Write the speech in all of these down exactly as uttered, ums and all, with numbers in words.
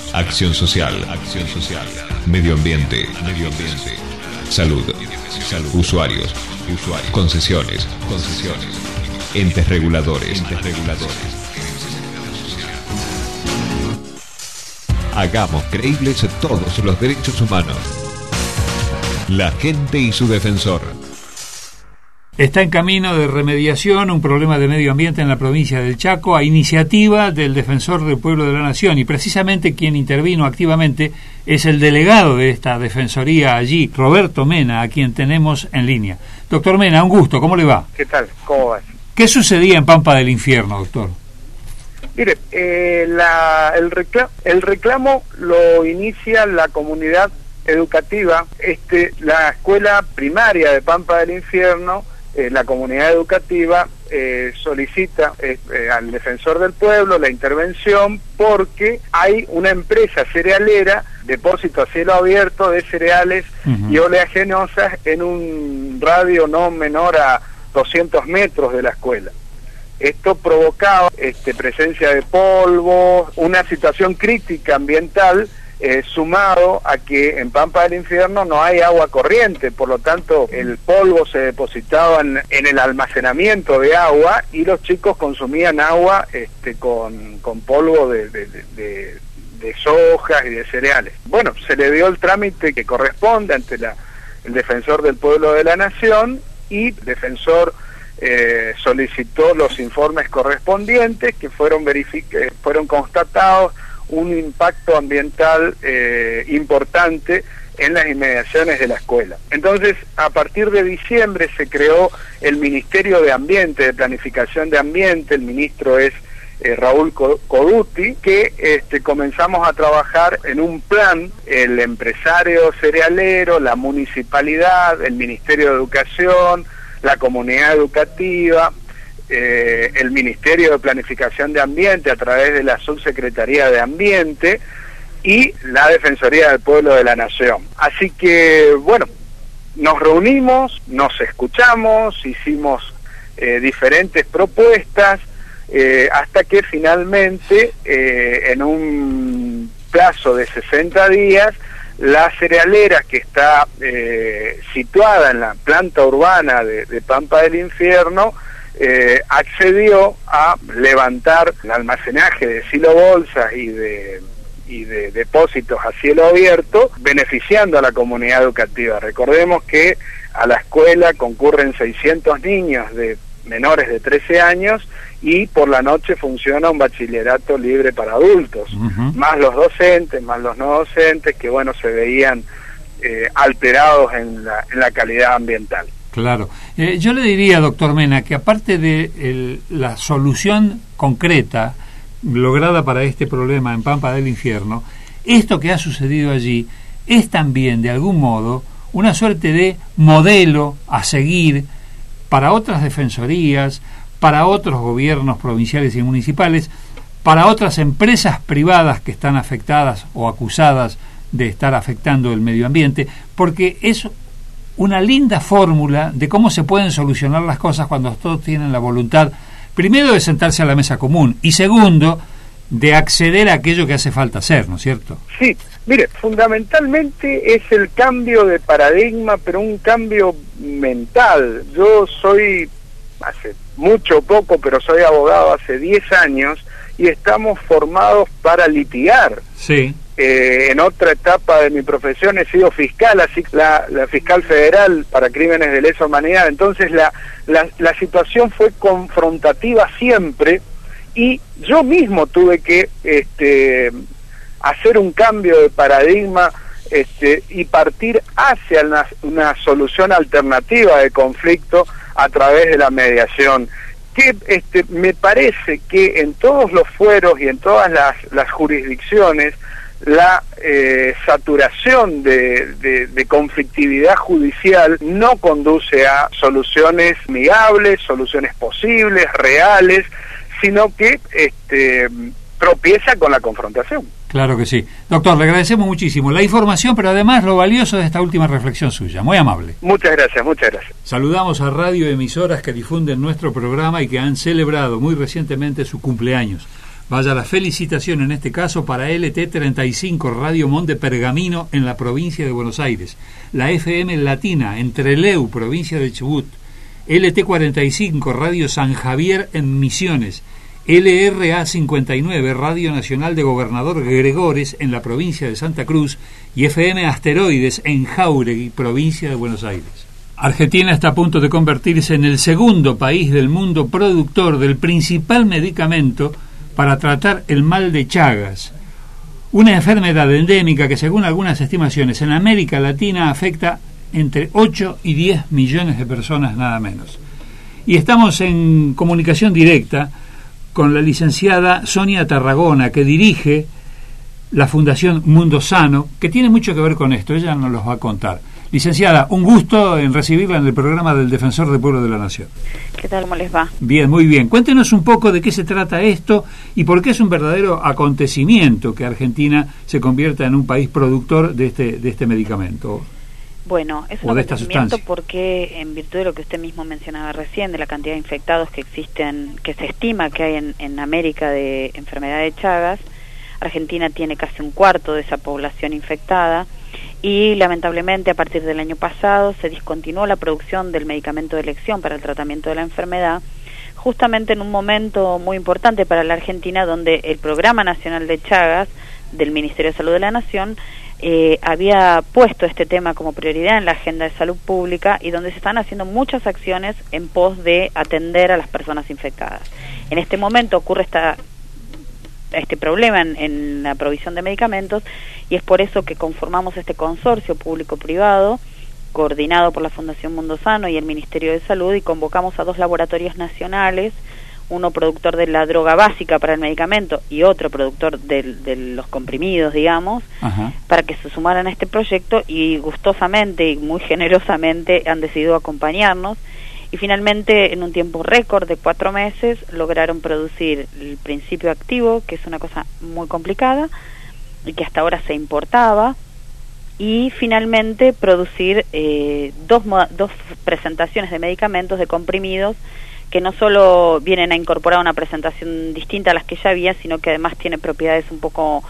Acción social, acción social. Medio ambiente, medio ambiente. Salud, salud. Usuarios, usuarios. Concesiones, concesiones. Entes reguladores, entes reguladores. Hagamos creíbles todos los derechos humanos. La gente y su defensor. Está en camino de remediación un problema de medio ambiente en la provincia del Chaco a iniciativa del Defensor del Pueblo de la Nación, y precisamente quien intervino activamente es el delegado de esta defensoría allí, Roberto Mena, a quien tenemos en línea. Doctor Mena, un gusto, ¿cómo le va? ¿Qué tal? ¿Cómo vas? ¿Qué sucedía en Pampa del Infierno, doctor? Mire, eh, la, el, reclamo, el reclamo lo inicia la comunidad educativa, este, la escuela primaria de Pampa del Infierno. Eh, la comunidad educativa eh, solicita eh, eh, al Defensor del Pueblo la intervención porque hay una empresa cerealera, depósito a cielo abierto de cereales uh-huh. y oleaginosas en un radio no menor a doscientos metros de la escuela. Esto provocaba este, presencia de polvo, una situación crítica ambiental, Eh, sumado a que en Pampa del Infierno no hay agua corriente, por lo tanto el polvo se depositaba en, en el almacenamiento de agua y los chicos consumían agua este, con, con polvo de, de, de, de, de sojas y de cereales. Bueno, se le dio el trámite que corresponde ante la, el Defensor del Pueblo de la Nación, y el Defensor eh, solicitó los informes correspondientes que fueron, verific- fueron constatados un impacto ambiental eh, importante en las inmediaciones de la escuela. Entonces, a partir de diciembre se creó el Ministerio de Ambiente, de Planificación de Ambiente. El ministro es eh, Raúl Coduti, que este, comenzamos a trabajar en un plan, el empresario cerealero, la municipalidad, el Ministerio de Educación, la comunidad educativa, Eh, el Ministerio de Planificación de Ambiente a través de la Subsecretaría de Ambiente y la Defensoría del Pueblo de la Nación. Así que, bueno, nos reunimos, nos escuchamos, hicimos eh, diferentes propuestas, eh, hasta que finalmente, eh, en un plazo de sesenta días, la cerealera que está eh, situada en la planta urbana de, de Pampa del Infierno, Eh, accedió a levantar el almacenaje de silobolsas y de, y de depósitos a cielo abierto, beneficiando a la comunidad educativa. Recordemos que a la escuela concurren seiscientos niños de menores de trece años y por la noche funciona un bachillerato libre para adultos, uh-huh. más los docentes, más los no docentes, que bueno, se veían eh, alterados en la, en la calidad ambiental. Claro. Eh, yo le diría, doctor Mena, que aparte de el, la solución concreta lograda para este problema en Pampa del Infierno, esto que ha sucedido allí es también, de algún modo, una suerte de modelo a seguir para otras defensorías, para otros gobiernos provinciales y municipales, para otras empresas privadas que están afectadas o acusadas de estar afectando el medio ambiente, porque es una linda fórmula de cómo se pueden solucionar las cosas cuando todos tienen la voluntad, primero, de sentarse a la mesa común, y segundo, de acceder a aquello que hace falta hacer, ¿no es cierto? Sí, mire, fundamentalmente es el cambio de paradigma, pero un cambio mental. Yo soy, hace mucho poco, pero soy abogado hace diez años, y estamos formados para litigar. Sí. Eh, en otra etapa de mi profesión he sido fiscal, así la, la fiscal federal para crímenes de lesa humanidad. Entonces la, la, la situación fue confrontativa siempre, y yo mismo tuve que este, hacer un cambio de paradigma este, y partir hacia una, una solución alternativa de conflicto a través de la mediación. Que este, me parece que en todos los fueros y en todas las, las jurisdicciones, la eh, saturación de, de, de conflictividad judicial no conduce a soluciones amigables, soluciones posibles, reales, sino que este, tropieza con la confrontación. Claro que sí. Doctor, le agradecemos muchísimo la información, pero además lo valioso de esta última reflexión suya. Muy amable. Muchas gracias, muchas gracias. Saludamos a radioemisoras que difunden nuestro programa y que han celebrado muy recientemente su cumpleaños. Vaya la felicitación en este caso para L T treinta y cinco Radio Monte Pergamino en la provincia de Buenos Aires, la F M Latina en Trelew, provincia de Chubut, L T cuarenta y cinco Radio San Javier en Misiones, L R A cincuenta y nueve Radio Nacional de Gobernador Gregores en la provincia de Santa Cruz y F M Asteroides en Jáuregui, provincia de Buenos Aires. Argentina está a punto de convertirse en el segundo país del mundo productor del principal medicamento para tratar el mal de Chagas, una enfermedad endémica que según algunas estimaciones en América Latina afecta entre ocho y diez millones de personas nada menos. Y estamos en comunicación directa con la licenciada Sonia Tarragona, que dirige la Fundación Mundo Sano, que tiene mucho que ver con esto, ella nos los va a contar. Licenciada, un gusto en recibirla en el programa del Defensor del Pueblo de la Nación. ¿Qué tal? ¿Cómo les va? Bien, muy bien. Cuéntenos un poco de qué se trata esto y por qué es un verdadero acontecimiento que Argentina se convierta en un país productor de este, de este medicamento. Bueno, es un acontecimiento porque en virtud de lo que usted mismo mencionaba recién, de la cantidad de infectados que existen, que se estima que hay en, en América de enfermedad de Chagas, Argentina tiene casi un cuarto de esa población infectada y lamentablemente a partir del año pasado se discontinuó la producción del medicamento de elección para el tratamiento de la enfermedad, justamente en un momento muy importante para la Argentina donde el Programa Nacional de Chagas del Ministerio de Salud de la Nación eh, había puesto este tema como prioridad en la agenda de salud pública y donde se están haciendo muchas acciones en pos de atender a las personas infectadas. En este momento ocurre esta este problema en, en la provisión de medicamentos y es por eso que conformamos este consorcio público-privado coordinado por la Fundación Mundo Sano y el Ministerio de Salud y convocamos a dos laboratorios nacionales, uno productor de la droga básica para el medicamento y otro productor de, de los comprimidos, digamos, Ajá. para que se sumaran a este proyecto y gustosamente y muy generosamente han decidido acompañarnos. Y finalmente, en un tiempo récord de cuatro meses, lograron producir el principio activo, que es una cosa muy complicada, y que hasta ahora se importaba, y finalmente producir eh, dos, dos presentaciones de medicamentos, de comprimidos, que no solo vienen a incorporar una presentación distinta a las que ya había, sino que además tiene propiedades un poco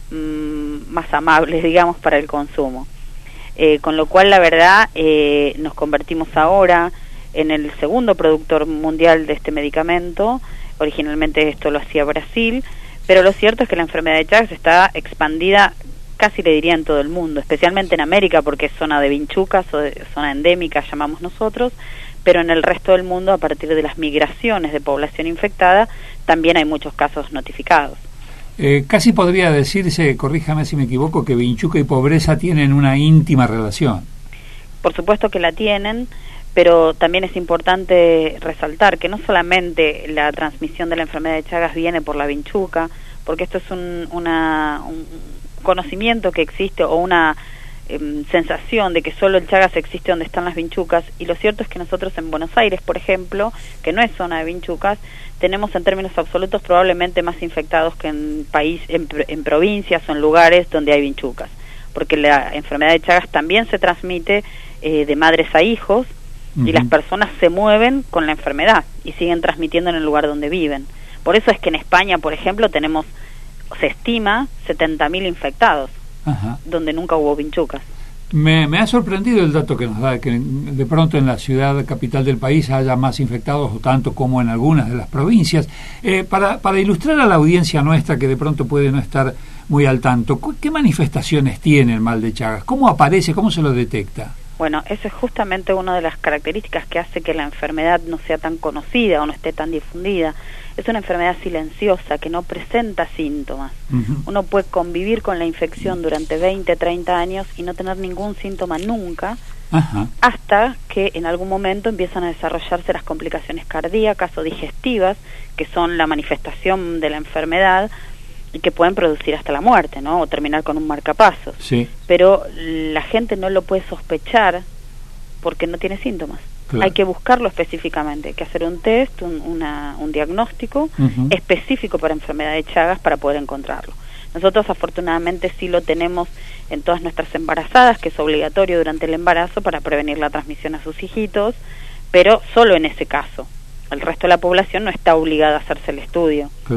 mmm, más amables, digamos, para el consumo. Eh, con lo cual, la verdad, eh, nos convertimos ahora en el segundo productor mundial de este medicamento. Originalmente esto lo hacía Brasil, pero lo cierto es que la enfermedad de Chagas está expandida, casi le diría en todo el mundo, especialmente en América porque es zona de vinchucas o de, zona endémica llamamos nosotros, pero en el resto del mundo a partir de las migraciones de población infectada también hay muchos casos notificados. Eh, casi podría decirse, corríjame si me equivoco, que vinchuca y pobreza tienen una íntima relación. Por supuesto que la tienen, pero también es importante resaltar que no solamente la transmisión de la enfermedad de Chagas viene por la vinchuca, porque esto es un, una, un conocimiento que existe o una eh, sensación de que solo el Chagas existe donde están las vinchucas, y lo cierto es que nosotros en Buenos Aires, por ejemplo, que no es zona de vinchucas, tenemos en términos absolutos probablemente más infectados que en, país, en, en provincias o en lugares donde hay vinchucas, porque la enfermedad de Chagas también se transmite eh, de madres a hijos, y las personas se mueven con la enfermedad y siguen transmitiendo en el lugar donde viven. Por eso es que en España, por ejemplo, tenemos, se estima, setenta mil infectados, Ajá. donde nunca hubo vinchucas. Me, me ha sorprendido el dato que nos da, que de pronto en la ciudad capital del país haya más infectados, tanto como en algunas de las provincias. Eh, para, para ilustrar a la audiencia nuestra, que de pronto puede no estar muy al tanto, ¿qué manifestaciones tiene el mal de Chagas? ¿Cómo aparece? ¿Cómo se lo detecta? Bueno, eso es justamente una de las características que hace que la enfermedad no sea tan conocida o no esté tan difundida. Es una enfermedad silenciosa que no presenta síntomas. Uh-huh. Uno puede convivir con la infección durante veinte, treinta años y no tener ningún síntoma nunca, uh-huh. hasta que en algún momento empiezan a desarrollarse las complicaciones cardíacas o digestivas, que son la manifestación de la enfermedad, y que pueden producir hasta la muerte, ¿no? O terminar con un marcapasos. Sí. Pero la gente no lo puede sospechar porque no tiene síntomas. Claro. Hay que buscarlo específicamente, hay que hacer un test, un, una, un diagnóstico uh-huh. específico para enfermedad de Chagas para poder encontrarlo. Nosotros afortunadamente sí lo tenemos en todas nuestras embarazadas, que es obligatorio durante el embarazo para prevenir la transmisión a sus hijitos, pero solo en ese caso. El resto de la población no está obligada a hacerse el estudio. Claro.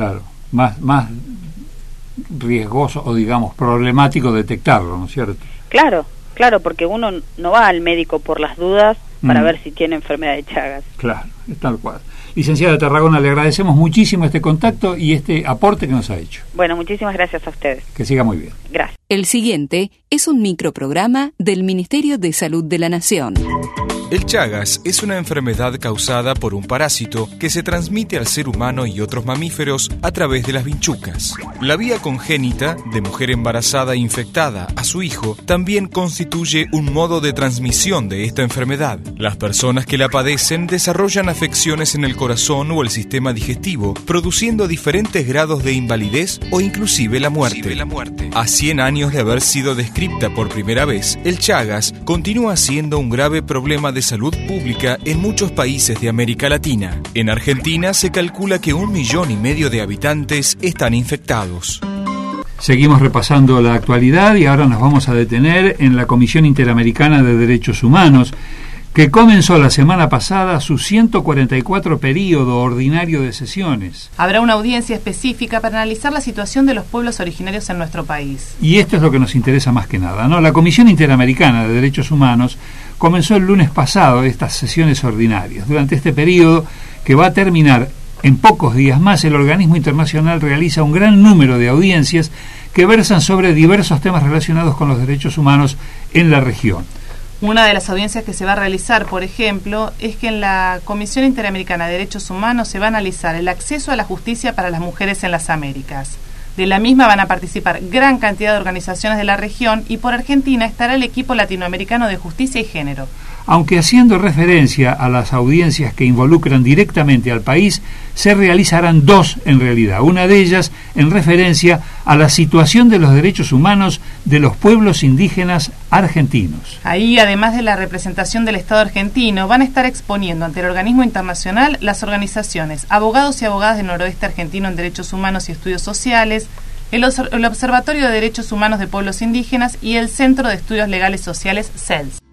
más, más riesgoso o, digamos, problemático detectarlo, ¿no es cierto? Claro, claro, porque uno no va al médico por las dudas para mm. ver si tiene enfermedad de Chagas. Claro, es tal cual. Licenciada de Tarragona, le agradecemos muchísimo este contacto y este aporte que nos ha hecho. Bueno, muchísimas gracias a ustedes. Que siga muy bien. Gracias. El siguiente es un microprograma del Ministerio de Salud de la Nación. El Chagas es una enfermedad causada por un parásito que se transmite al ser humano y otros mamíferos a través de las vinchucas. La vía congénita de mujer embarazada infectada a su hijo también constituye un modo de transmisión de esta enfermedad. Las personas que la padecen desarrollan afecciones en el corazón o el sistema digestivo, produciendo diferentes grados de invalidez o inclusive la muerte. A cien años de haber sido descripta por primera vez, el Chagas continúa siendo un grave problema de de salud pública en muchos países de América Latina. En Argentina se calcula que un millón y medio de habitantes están infectados. Seguimos repasando la actualidad y ahora nos vamos a detener en la Comisión Interamericana de Derechos Humanos, que comenzó la semana pasada su ciento cuarenta y cuatro período ordinario de sesiones. Habrá una audiencia específica para analizar la situación de los pueblos originarios en nuestro país. Y esto es lo que nos interesa más que nada, ¿no? La Comisión Interamericana de Derechos Humanos comenzó el lunes pasado estas sesiones ordinarias. Durante este periodo, que va a terminar en pocos días más, el organismo internacional realiza un gran número de audiencias que versan sobre diversos temas relacionados con los derechos humanos en la región. Una de las audiencias que se va a realizar, por ejemplo, es que en la Comisión Interamericana de Derechos Humanos se va a analizar el acceso a la justicia para las mujeres en las Américas. De la misma van a participar gran cantidad de organizaciones de la región y por Argentina estará el equipo latinoamericano de justicia y género. Aunque haciendo referencia a las audiencias que involucran directamente al país, se realizarán dos en realidad. Una de ellas en referencia a la situación de los derechos humanos de los pueblos indígenas argentinos. Ahí, además de la representación del Estado argentino, van a estar exponiendo ante el organismo internacional las organizaciones Abogados y Abogadas del Noroeste Argentino en Derechos Humanos y Estudios Sociales, el, el Observatorio de Derechos Humanos de Pueblos Indígenas y el Centro de Estudios Legales Sociales, C E L S.